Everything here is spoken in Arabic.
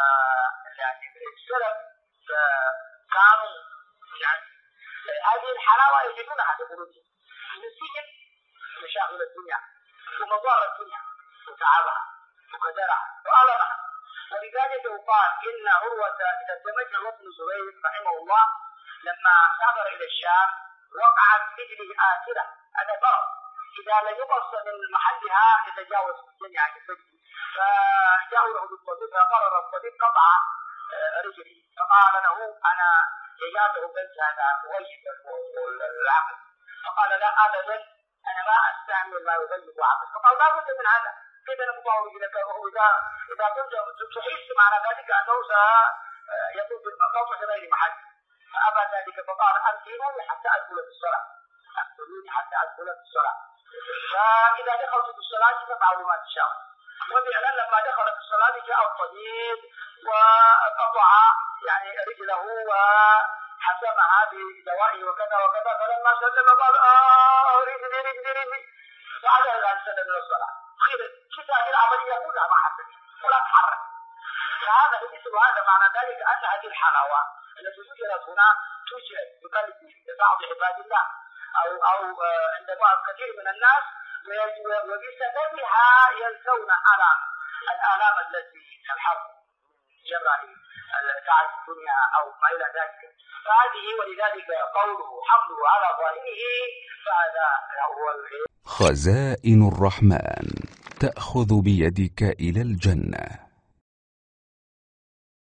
يعني السلف كانوا يعني هذه الحلاوة يجدونها في قلوبهم من السجن مشاغل الدنيا ومضار الدنيا وتعبها وقدرها وألمها. ولذلك يقال إن عروة ترجمته ابن الزبير رحمه الله لما سافر إلى الشام وقعت مثله آسرة هذا فرض إذا لم يقص من محلها يتجاوز الدنيا عن الفجر، فجاءوا له بالطبيب فقرر الطبيب قطع رجلي، فقال له أنا إجابه بنت هذا أغيب العقل، فقال لا أبدا أنا ما أستعمل ما يغيب عقل، فقال لا بد من هذا، كيف نقطع رجلك إذا كنت تحس معنى ذلك أنه سيكون في القطع غير محل، فأبى ذلك فقال أمكنوني حتى أدخل في الصلاة، أمكنوني حتى أدخل في الصلاة، فإذا دخلت في الصلاة فافعلوا ما تشاء. وفعلا لما دخل في الصلاة جاء الطبيب وقطع يعني رجله وحسمها بدوائه وكذا وكذا، فلما سلم قال رجلي فعاد الآن سلم من الصلاة. خير كيف هذه العملية كلها ما حدث ولا تحرك. فهذا مثل هذا معنى ذلك أن هذه الحلاوة التي ذكرت هنا توجد بقلب بعض عباد الله أو عند بعض كثير من الناس، وبسببها ينسون الآلام التي تلحقهم من جراء تعب الدنيا أو ما إلى ذلك. فهذه ولذلك قوله حمله على ظاهره فهذا هو خزائن الرحمن تأخذ بيدك إلى الجنة.